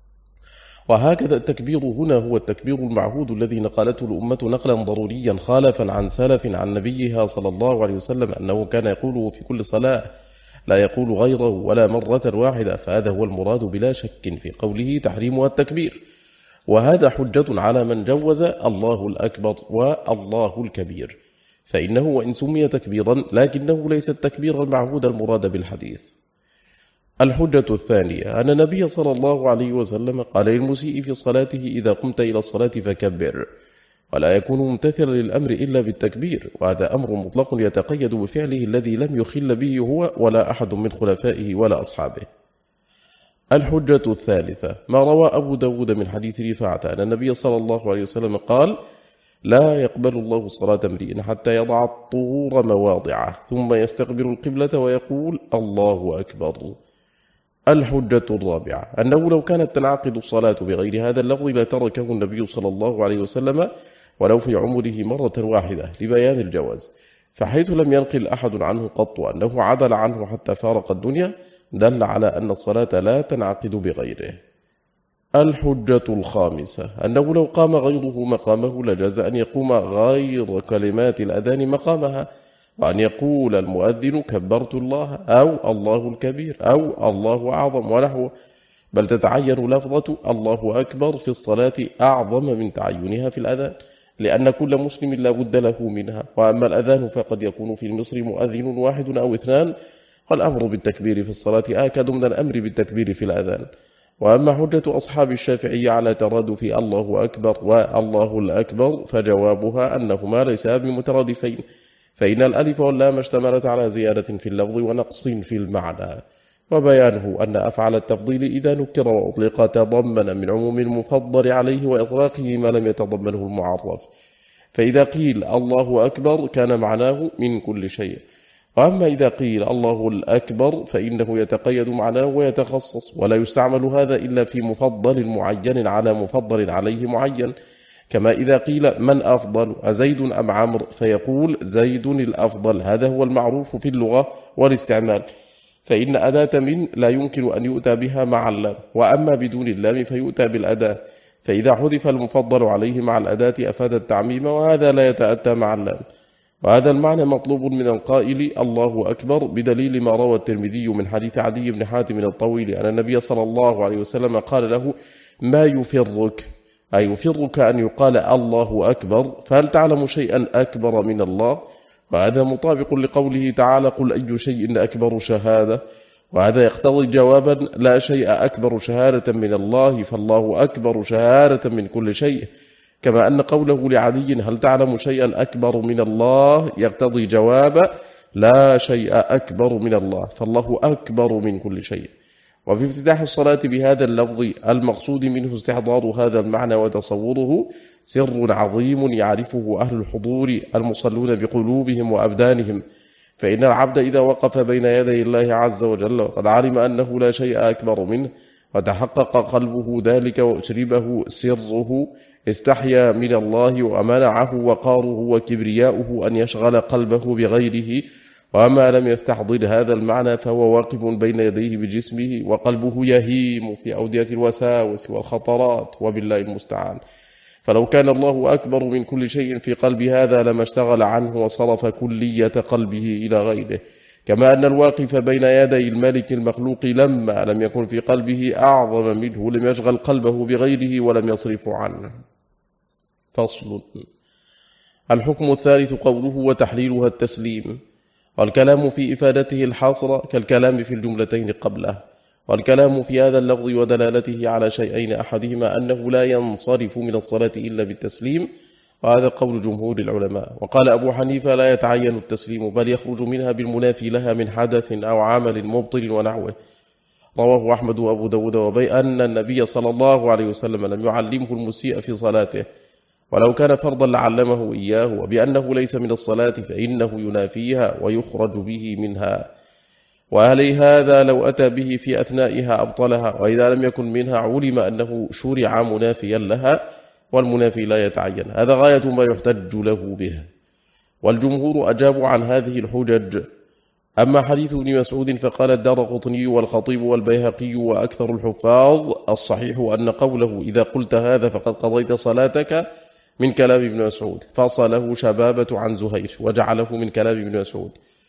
وهكذا التكبير هنا هو التكبير المعهود الذي نقلته الأمة نقلا ضروريا خالفا عن سلف عن نبيها صلى الله عليه وسلم أنه كان يقوله في كل صلاة لا يقول غيره ولا مرة واحدة، فهذا هو المراد بلا شك في قوله تحريمها التكبير. وهذا حجة على من جوز الله الأكبر والله الكبير، فإنه وإن سمي تكبيرا لكنه ليس التكبير المعهود المراد بالحديث. الحجة الثانية أن النبي صلى الله عليه وسلم قال للمسيء في صلاته إذا قمت إلى الصلاة فكبر، ولا يكون ممتثلا للأمر إلا بالتكبير، وهذا أمر مطلق يتقيد بفعله الذي لم يخل به هو ولا أحد من خلفائه ولا أصحابه. الحجة الثالثة ما روى أبو داود من حديث رفاعة أن النبي صلى الله عليه وسلم قال لا يقبل الله صلاة امرئ حتى يضع الطهور مواضعه ثم يستقبل القبلة ويقول الله أكبر. الحجة الرابعة أنه لو كانت تنعقد الصلاة بغير هذا اللفظ لتركه النبي صلى الله عليه وسلم ولو في عمره مرة واحدة لبيان الجواز، فحيث لم ينقل أحد عنه قط أنه عدل عنه حتى فارق الدنيا دل على أن الصلاة لا تنعقد بغيره. الحجة الخامسة أنه لو قام غيره مقامه لجاز أن يقوم غير كلمات الأذان مقامها، وأن يقول المؤذن كبرت الله أو الله الكبير أو الله أعظم ونحوه، بل تتعين لفظة الله أكبر في الصلاة أعظم من تعينها في الأذان، لأن كل مسلم لا بد له منها. وأما الأذان فقد يكون في مصر مؤذن واحد أو 2، والأمر بالتكبير في الصلاة آكد من الأمر بالتكبير في الأذان. وأما حجة أصحاب الشافعي على ترادف الله أكبر والله الأكبر فجوابها أنهما ليسا بمترادفين، فإن الألف واللام اشتملت على زيادة في اللفظ ونقص في المعنى. وبيانه أن أفعل التفضيل إذا نكر وأطلق تضمن من عموم المفضل عليه وإطلاقه ما لم يتضمنه المعرف، فإذا قيل الله أكبر كان معناه من كل شيء، وأما إذا قيل الله الأكبر فإنه يتقيد معناه ويتخصص، ولا يستعمل هذا إلا في مفضل معين على مفضل عليه معين، كما إذا قيل من أفضل أزيد أم عمرو فيقول زيد الأفضل، هذا هو المعروف في اللغة والاستعمال، فإن أداة من لا يمكن أن يؤتى بها مع اللام، وأما بدون اللام فيؤتى بالأداة، فإذا حذف المفضل عليه مع الأداة أفاد التعميم، وهذا لا يتأتى مع اللام. وهذا المعنى مطلوب من القائل الله أكبر بدليل ما روى الترمذي من حديث عدي بن حاتم الطويل أن النبي صلى الله عليه وسلم قال له ما يفرك، أي يفرك أن يقال الله أكبر، فهل تعلم شيئا أكبر من الله؟ وهذا مطابق لقوله تعالى قل أي شيء أكبر شهادة، وهذا يقتضي جوابا لا شيء أكبر شهادة من الله، فالله أكبر شهادة من كل شيء، كما أن قوله لعدي هل تعلم شيئا أكبر من الله يقتضي جواب لا شيء أكبر من الله، فالله أكبر من كل شيء. وفي افتتاح الصلاة بهذا اللفظ المقصود منه استحضار هذا المعنى وتصوره سر عظيم يعرفه أهل الحضور المصلون بقلوبهم وأبدانهم، فإن العبد إذا وقف بين يدي الله عز وجل وقد علم أنه لا شيء أكبر منه وتحقق قلبه ذلك وأشربه سره استحيا من الله ومنعه وقاره وكبرياؤه أن يشغل قلبه بغيره، وما لم يستحضر هذا المعنى فهو واقف بين يديه بجسمه وقلبه يهيم في أودية الوساوس والخطرات، وبالله المستعان. فلو كان الله أكبر من كل شيء في قلب هذا لما اشتغل عنه وصرف كلية قلبه إلى غيره، كما أن الواقف بين يدي الملك المخلوق لما لم يكن في قلبه أعظم منه لم يشغل قلبه بغيره ولم يصرف عنه. فصل. الحكم الثالث قوله وتحليلها التسليم، والكلام في إفادته الحاصرة كالكلام في الجملتين قبله، والكلام في هذا اللفظ ودلالته على شيئين، أحدهما أنه لا ينصرف من الصلاة إلا بالتسليم، وهذا قول جمهور العلماء. وقال أبو حنيفة لا يتعين التسليم بل يخرج منها بالمنافي لها من حدث أو عمل مبطل ونحوه. رواه أحمد وأبو داود وأن النبي صلى الله عليه وسلم لم يعلمه المسيء في صلاته، ولو كان فرضا لعلمه إياه، وبأنه ليس من الصلاة فإنه ينافيها ويخرج به منها، وأهلي هذا لو أتى به في أثنائها أبطلها، وإذا لم يكن منها علم أنه شرع منافيا لها، والمنافي لا يتعين. هذا غاية ما يحتج له به، والجمهور أجابوا عن هذه الحجج. أما حديث ابن مسعود فقال الدارقطني والخطيب والبيهقي وأكثر الحفاظ الصحيح أن قوله إذا قلت هذا فقد قضيت صلاتك من كلام ابن مسعود، فصله شبابة عن زهير وجعله من كلام ابن مسعود،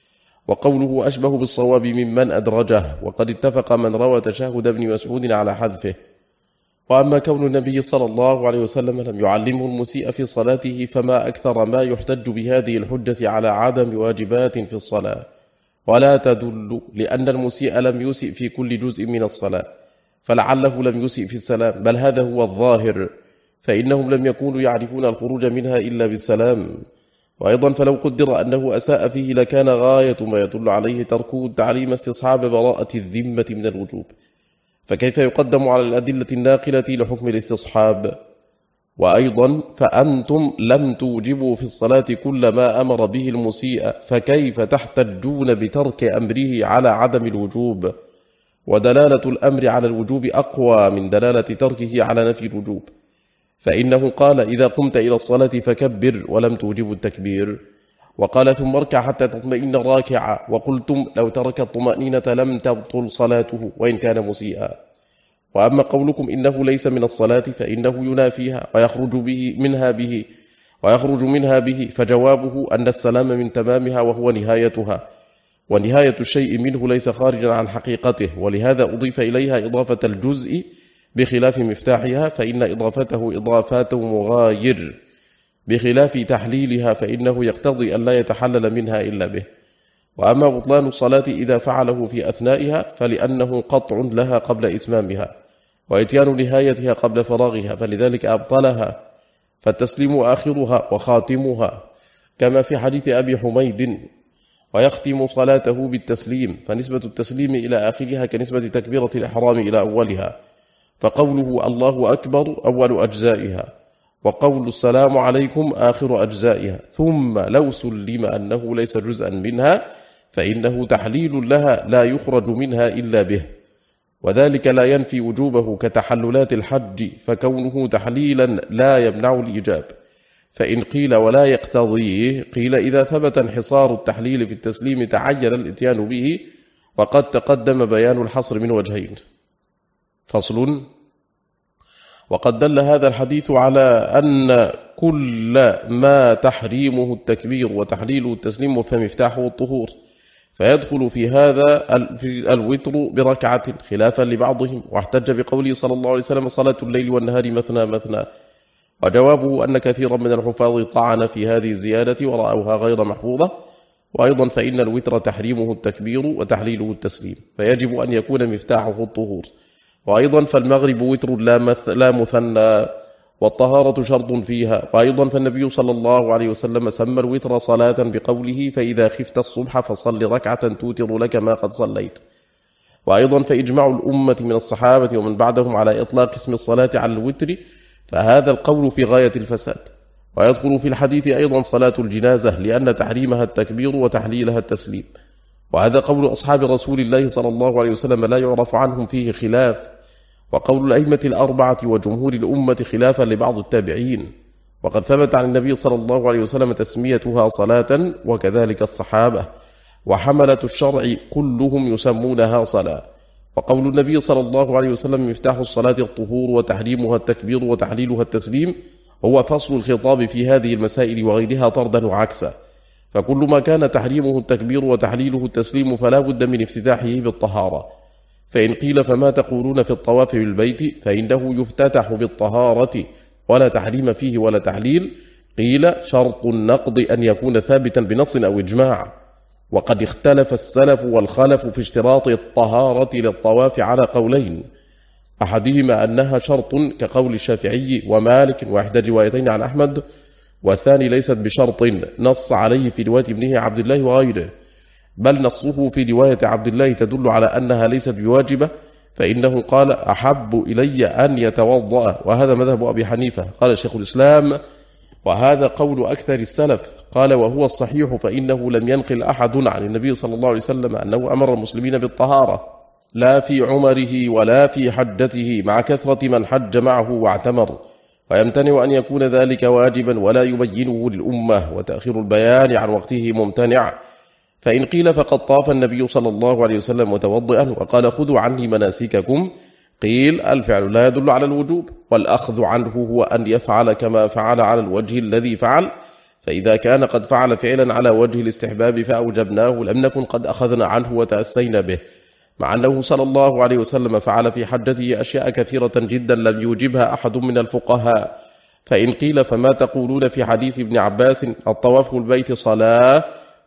وقوله أشبه بالصواب ممن أدرجه، وقد اتفق من روى تشهد ابن مسعود على حذفه. وأما كون النبي صلى الله عليه وسلم لم يعلمه المسيء في صلاته فما أكثر ما يحتج بهذه الحجة على عدم واجبات في الصلاة، ولا تدل لأن المسيء لم يسئ في كل جزء من الصلاة، فلعله لم يسئ في السلام، بل هذا هو الظاهر، فإنهم لم يكونوا يعرفون الخروج منها إلا بالسلام. وأيضا فلو قدر أنه أساء فيه لكان غاية ما يدل عليه تركه التعليم استصحاب براءة الذمة من الوجوب، فكيف يقدم على الأدلة الناقلة لحكم الاستصحاب؟ وأيضا فأنتم لم توجبوا في الصلاة كل ما أمر به المسيء، فكيف تحتجون بترك أمره على عدم الوجوب؟ ودلالة الأمر على الوجوب أقوى من دلالة تركه على نفي الوجوب، فإنه قال إذا قمت إلى الصلاة فكبر ولم توجب التكبير، وقال ثم اركع حتى تطمئن راكعا، وقلتم لو ترك الطمأنينة لم تبطل صلاته وإن كان مسيئا. وأما قولكم إنه ليس من الصلاة فإنه ينافيها ويخرج منها به، فجوابه أن السلام من تمامها وهو نهايتها، ونهاية الشيء منه ليس خارجا عن حقيقته، ولهذا أضيف إليها إضافة الجزء بخلاف مفتاحها، فإن إضافته إضافات مغاير، بخلاف تحليلها فإنه يقتضي أن لا يتحلل منها إلا به. وأما بطلان الصلاة إذا فعله في أثنائها فلأنه قطع لها قبل إتمامها، وإتيان نهايتها قبل فراغها، فلذلك أبطلها، فالتسليم آخرها وخاتمها، كما في حديث أبي حميد ويختم صلاته بالتسليم، فنسبة التسليم إلى آخرها كنسبة تكبيرة الإحرام إلى أولها، فقوله الله أكبر أول أجزائها، وقول السلام عليكم آخر أجزائها، ثم لو سلم أنه ليس جزءا منها فإنه تحليل لها لا يخرج منها إلا به، وذلك لا ينفي وجوبه كتحللات الحج، فكونه تحليلا لا يمنع الإيجاب. فإن قيل ولا يقتضيه، قيل إذا ثبت انحصار التحليل في التسليم تعين الاتيان به، وقد تقدم بيان الحصر من وجهين. فصل. وقد دل هذا الحديث على أن كل ما تحريمه التكبير وتحليله التسليم فمفتاحه الطهور، فيدخل في هذا الوتر بركعة خلافا لبعضهم، واحتج بقوله صلى الله عليه وسلم صلاة الليل والنهار مثنى مثنى. وجوابه أن كثيرا من الحفاظ طعن في هذه الزيادة ورأوها غير محفوظة. وأيضا فإن الوتر تحريمه التكبير وتحليله التسليم، فيجب أن يكون مفتاحه الطهور. وأيضا فالمغرب وتر لا مثنى، والطهارة شرط فيها. وأيضا فالنبي صلى الله عليه وسلم سمى الوتر صلاة بقوله فإذا خفت الصبح فصل ركعة توتر لك ما قد صليت. وأيضا فإجماع الأمة من الصحابة ومن بعدهم على إطلاق اسم الصلاة على الوتر، فهذا القول في غاية الفساد. ويدخل في الحديث أيضا صلاة الجنازة، لأن تحريمها التكبير وتحليلها التسليم، وهذا قول أصحاب رسول الله صلى الله عليه وسلم لا يعرف عنهم فيه خلاف، وقول الأئمة الأربعة وجمهور الأمة خلافا لبعض التابعين. وقد ثبت عن النبي صلى الله عليه وسلم تسميتها صلاة، وكذلك الصحابة، وحملة الشرع كلهم يسمونها صلاة. وقول النبي صلى الله عليه وسلم مفتاح الصلاة الطهور وتحريمها التكبير وتحليلها التسليم هو فصل الخطاب في هذه المسائل وغيرها طردا وعكسا، فكل ما كان تحريمه التكبير وتحليله التسليم فلا بد من افتتاحه بالطهارة. فإن قيل فما تقولون في الطواف بالبيت، فإنه يفتتح بالطهارة ولا تحريم فيه ولا تحليل. قيل شرط النقض أن يكون ثابتا بنص أو إجماع، وقد اختلف السلف والخلف في اشتراط الطهارة للطواف على قولين، أحدهما أنها شرط كقول الشافعي ومالك وإحدى الروايتين عن أحمد، والثاني ليست بشرط نص عليه في رواية ابنه عبد الله وغيره، بل نصه في رواية عبد الله تدل على أنها ليست بواجبة، فإنه قال أحب إلي أن يتوضأ، وهذا مذهب أبي حنيفة. قال شيخ الإسلام وهذا قول أكثر السلف. قال وهو الصحيح، فإنه لم ينقل أحد عن النبي صلى الله عليه وسلم أنه أمر المسلمين بالطهارة، لا في عمره ولا في حجته، مع كثرة من حج معه واعتمر، ويمتنع أن يكون ذلك واجبا ولا يبينه للأمة، وتأخير البيان عن وقته ممتنع. فإن قيل فقد طاف النبي صلى الله عليه وسلم متوضئا وقال خذوا عني مناسككم، قيل الفعل لا يدل على الوجوب، والأخذ عنه هو أن يفعل كما فعل على الوجه الذي فعل، فإذا كان قد فعل فعلا على وجه الاستحباب فأوجبناه لم نكن قد أخذنا عنه وتأسينا به، مع أنه صلى الله عليه وسلم فعل في حجته أشياء كثيرة جدا لم يوجبها أحد من الفقهاء. فإن قيل فما تقولون في حديث ابن عباس الطواف البيت صلاة،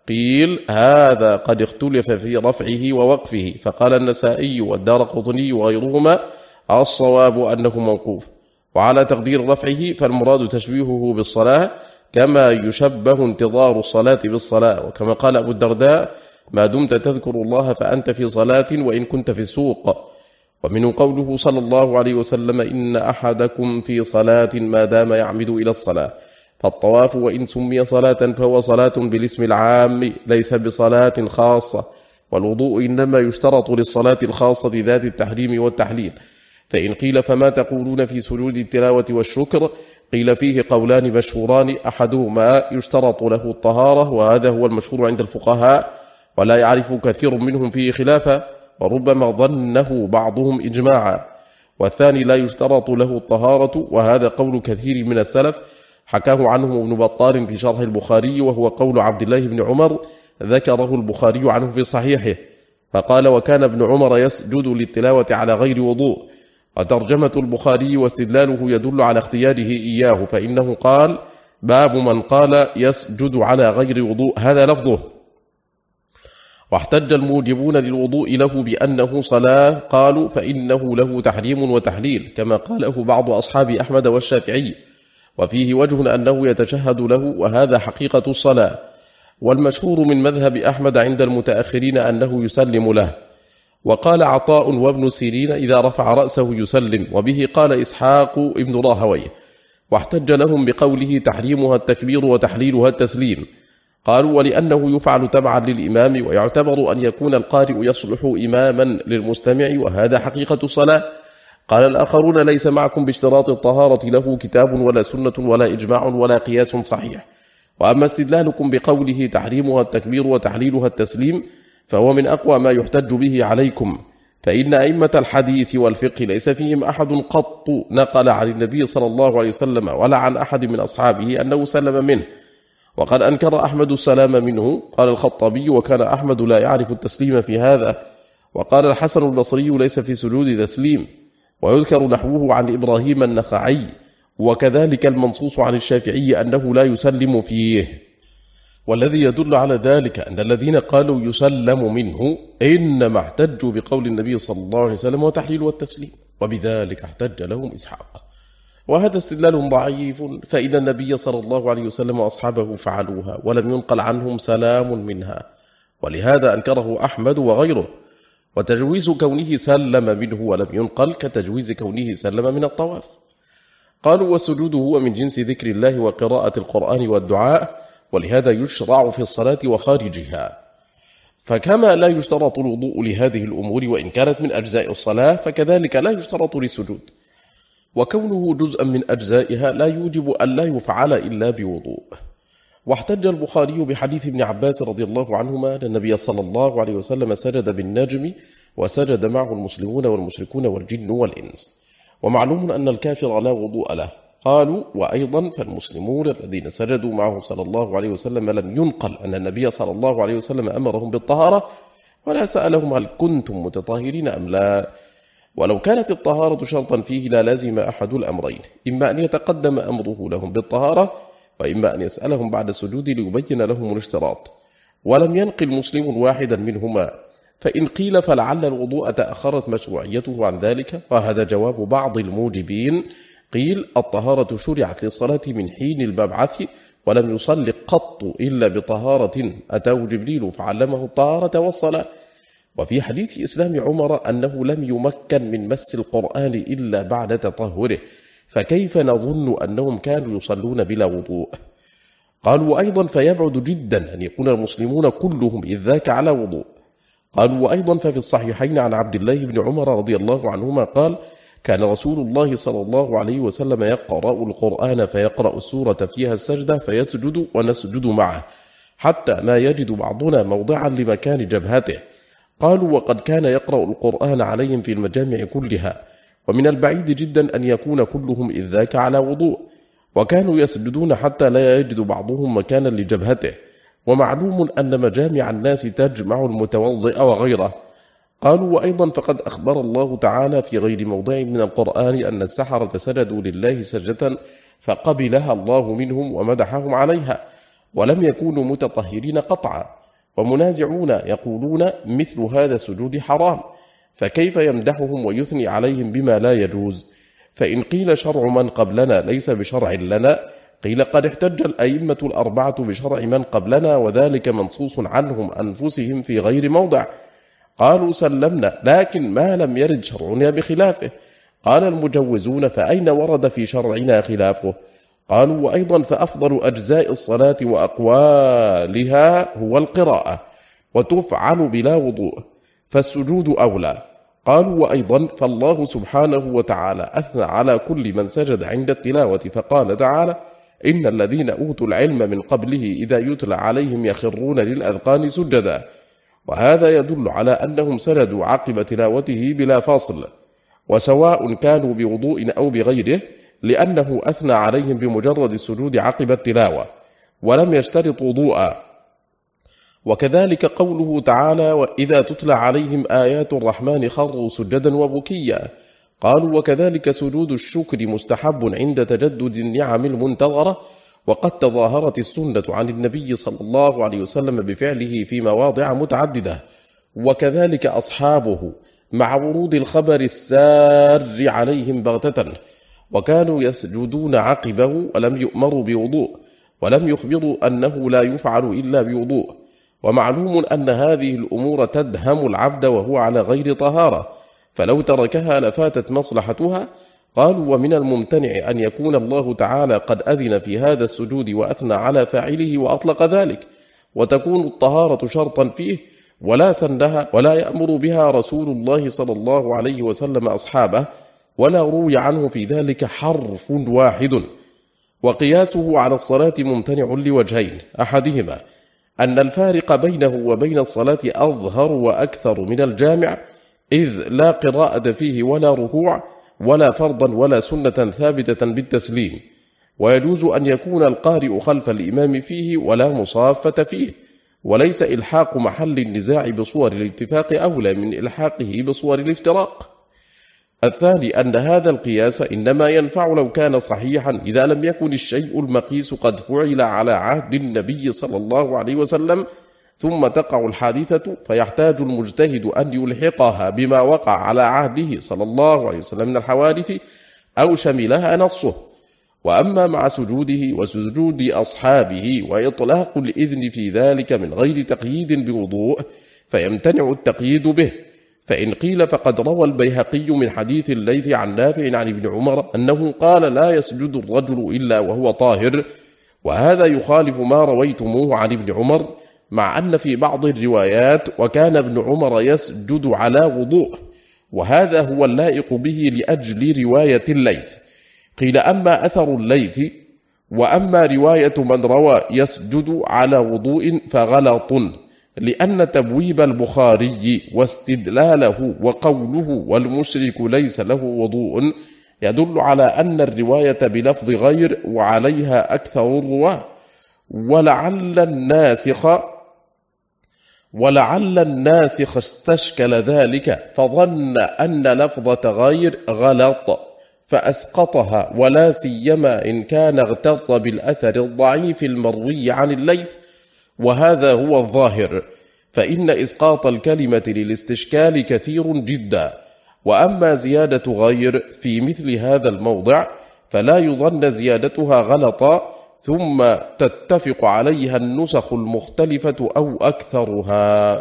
قيل هذا قد اختلف في رفعه ووقفه، فقال النسائي والدارقطني وغيرهما الصواب أنه موقوف، وعلى تقدير رفعه فالمراد تشبيهه بالصلاة كما يشبه انتظار الصلاة بالصلاة، وكما قال أبو الدرداء ما دمت تذكر الله فأنت في صلاة وإن كنت في السوق. ومنه قوله صلى الله عليه وسلم إن أحدكم في صلاة ما دام يعمد إلى الصلاة، فالطواف وإن سمي صلاة فهو صلاة بالاسم العام ليس بصلاة خاصة، والوضوء إنما يشترط للصلاة الخاصة ذات التحريم والتحليل. فإن قيل فما تقولون في سجود التلاوة والشكر، قيل فيه قولان مشهوران، أحدهما يشترط له الطهارة، وهذا هو المشهور عند الفقهاء ولا يعرف كثير منهم فيه خلافا، وربما ظنه بعضهم إجماعا، والثاني لا يشترط له الطهارة، وهذا قول كثير من السلف حكاه عنه ابن بطال في شرح البخاري، وهو قول عبد الله بن عمر ذكره البخاري عنه في صحيحه، فقال وكان ابن عمر يسجد للتلاوة على غير وضوء. وترجمة البخاري واستدلاله يدل على اختياره إياه، فإنه قال باب من قال يسجد على غير وضوء، هذا لفظه. واحتج الموجبون للوضوء له بأنه صلاة، قالوا فإنه له تحريم وتحليل كما قاله بعض أصحاب أحمد والشافعي، وفيه وجه أنه يتشهد له، وهذا حقيقة الصلاة. والمشهور من مذهب أحمد عند المتأخرين أنه يسلم له، وقال عطاء وابن سيرين إذا رفع رأسه يسلم، وبه قال إسحاق ابن راهويه. واحتج لهم بقوله تحريمها التكبير وتحليلها التسليم، قالوا ولأنه يفعل تبعا للإمام ويعتبر أن يكون القارئ يصلح إماما للمستمع وهذا حقيقة الصلاة. قال الآخرون ليس معكم باشتراط الطهارة له كتاب ولا سنة ولا إجماع ولا قياس صحيح. وأما استدلالكم بقوله تحريمها التكبير وتحليلها التسليم فهو من أقوى ما يحتج به عليكم، فإن أئمة الحديث والفقه ليس فيهم أحد قط نقل عن النبي صلى الله عليه وسلم ولا عن أحد من أصحابه أنه سلم منه، وقد أنكر أحمد السلام منه. قال الخطابي وكان أحمد لا يعرف التسليم في هذا. وقال الحسن البصري ليس في سجود تسليم، ويذكر نحوه عن إبراهيم النخعي، وكذلك المنصوص عن الشافعي أنه لا يسلم فيه. والذي يدل على ذلك أن الذين قالوا يسلم منه إنما احتجوا بقول النبي صلى الله عليه وسلم وتحليل والتسليم، وبذلك احتج لهم إسحاق. وهذا استدلال ضعيف، فإن النبي صلى الله عليه وسلم وأصحابه فعلوها ولم ينقل عنهم سلام منها، ولهذا أنكره أحمد وغيره. وتجويز كونه سلم منه ولم ينقل كتجويز كونه سلم من الطواف. قالوا والسجود هو من جنس ذكر الله وقراءة القرآن والدعاء، ولهذا يشرع في الصلاة وخارجها. فكما لا يشترط الوضوء لهذه الأمور وإن كانت من أجزاء الصلاة، فكذلك لا يشترط للسجود، وكونه جزءا من أجزائها لا يوجب أن لا يفعل إلا بوضوء. واحتج البخاري بحديث ابن عباس رضي الله عنهما أن النبي صلى الله عليه وسلم سجد بالنجم وسجد معه المسلمون والمشركون والجن والإنس، ومعلوم أن الكافر لا وضوء له. قالوا وأيضا فالمسلمون الذين سجدوا معه صلى الله عليه وسلم لم ينقل أن النبي صلى الله عليه وسلم أمرهم بالطهارة ولا سألهم هل كنتم متطهرين أم لا. ولو كانت الطهارة شرطا فيه لا لازم أحد الأمرين، إما أن يتقدم أمره لهم بالطهارة وإما أن يسألهم بعد السجود ليبين لهم الاشتراط، ولم ينقل مسلم واحدا منهما. فإن قيل فلعل الوضوء تأخرت مشروعيته عن ذلك، وهذا جواب بعض الموجبين. قيل الطهارة شرعت للصلاة من حين المبعث، ولم يصل قط إلا بطهارة أتاه جبريل فعلمه الطهارة والصلاة. وفي حديث إسلام عمر أنه لم يمكن من مس القرآن إلا بعد تطهره، فكيف نظن أنهم كانوا يصلون بلا وضوء؟ قالوا أيضا فيبعد جدا أن يكون المسلمون كلهم إذ ذاك على وضوء. قالوا وأيضا ففي الصحيحين عن عبد الله بن عمر رضي الله عنهما قال كان رسول الله صلى الله عليه وسلم يقرأ القرآن فيقرأ السورة فيها السجدة فيسجد ونسجد معه حتى ما يجد بعضنا موضعا لمكان جبهته. قالوا وقد كان يقرأ القرآن عليهم في المجامع كلها، ومن البعيد جدا أن يكون كلهم إذ ذاك على وضوء، وكانوا يسجدون حتى لا يجد بعضهم مكانا لجبهته، ومعلوم أن مجامع الناس تجمع المتوضئ وغيره. قالوا وأيضا فقد أخبر الله تعالى في غير موضع من القرآن أن السحرة سجدوا لله سجدة فقبلها الله منهم ومدحهم عليها، ولم يكونوا متطهرين قطعا. ومنازعون يقولون مثل هذا السجود حرام، فكيف يمدحهم ويثني عليهم بما لا يجوز؟ فإن قيل شرع من قبلنا ليس بشرع لنا، قيل قد احتج الأئمة الأربعة بشرع من قبلنا، وذلك منصوص عنهم أنفسهم في غير موضع. قالوا سلمنا، لكن ما لم يرد شرعنا بخلافه. قال المجوزون فأين ورد في شرعنا خلافه؟ قالوا وأيضا فأفضل أجزاء الصلاة وأقوالها هو القراءة، وتفعل بلا وضوء، فالسجود أولى. قالوا وأيضا فالله سبحانه وتعالى أثنى على كل من سجد عند التلاوة، فقال تعالى إن الذين أوتوا العلم من قبله إذا يتلى عليهم يخرون للأذقان سجدا، وهذا يدل على أنهم سجدوا عقب تلاوته بلا فاصل، وسواء كانوا بوضوء أو بغيره، لأنه أثنى عليهم بمجرد السجود عقب التلاوة ولم يشترط وضوءا. وكذلك قوله تعالى وإذا تتلى عليهم آيات الرحمن خروا سجدا وبكيا. قالوا وكذلك سجود الشكر مستحب عند تجدد النعم المنتظرة، وقد تظاهرت السنة عن النبي صلى الله عليه وسلم بفعله في مواضع متعددة، وكذلك أصحابه مع ورود الخبر السار عليهم بغتة، وكانوا يسجدون عقبه ولم يؤمروا بوضوء، ولم يخبروا أنه لا يفعل إلا بوضوء. ومعلوم أن هذه الأمور تدهم العبد وهو على غير طهارة، فلو تركها لفاتت مصلحتها. قالوا ومن الممتنع أن يكون الله تعالى قد أذن في هذا السجود وأثنى على فاعله وأطلق ذلك، وتكون الطهارة شرطا فيه ولا سنها ولا يأمر بها رسول الله صلى الله عليه وسلم أصحابه، ولا روي عنه في ذلك حرف واحد. وقياسه على الصلاة ممتنع لوجهين: أحدهما أن الفارق بينه وبين الصلاة أظهر وأكثر من الجامع، إذ لا قراءة فيه ولا ركوع ولا فرضا ولا سنة ثابتة بالتسليم، ويجوز أن يكون القارئ خلف الإمام فيه ولا مصافة فيه، وليس إلحاق محل النزاع بصور الاتفاق أولى من إلحاقه بصور الافتراق. الثاني أن هذا القياس إنما ينفع لو كان صحيحا إذا لم يكن الشيء المقيس قد فعل على عهد النبي صلى الله عليه وسلم ثم تقع الحادثة فيحتاج المجتهد أن يلحقها بما وقع على عهده صلى الله عليه وسلم من الحوادث أو شملها نصه. وأما مع سجوده وسجود أصحابه وإطلاق الإذن في ذلك من غير تقييد بوضوء فيمتنع التقييد به. فإن قيل فقد روى البيهقي من حديث الليث عن نافع عن ابن عمر أنه قال لا يسجد الرجل إلا وهو طاهر، وهذا يخالف ما رويتموه عن ابن عمر، مع أن في بعض الروايات وكان ابن عمر يسجد على وضوء، وهذا هو اللائق به لأجل رواية الليث. قيل أما أثر الليث وأما رواية من روى يسجد على وضوء فغلط، لأن تبويب البخاري واستدلاله وقوله والمشرك ليس له وضوء يدل على أن الرواية بلفظ غير وعليها أكثر الرواة، ولعل الناسخ استشكل ذلك فظن أن لفظة غير غلط فأسقطها، ولا سيما إن كان اغتر بالأثر الضعيف المروي عن الليث، وهذا هو الظاهر، فإن إسقاط الكلمة للاستشكال كثير جدا. وأما زيادة غير في مثل هذا الموضع فلا يظن زيادتها غلطا ثم تتفق عليها النسخ المختلفة أو أكثرها.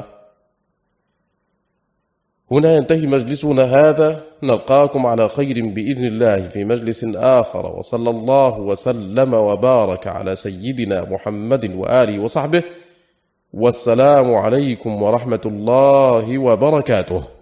هنا ينتهي مجلسنا هذا، نلقاكم على خير بإذن الله في مجلس آخر، وصلى الله وسلم وبارك على سيدنا محمد وآله وصحبه، والسلام عليكم ورحمة الله وبركاته.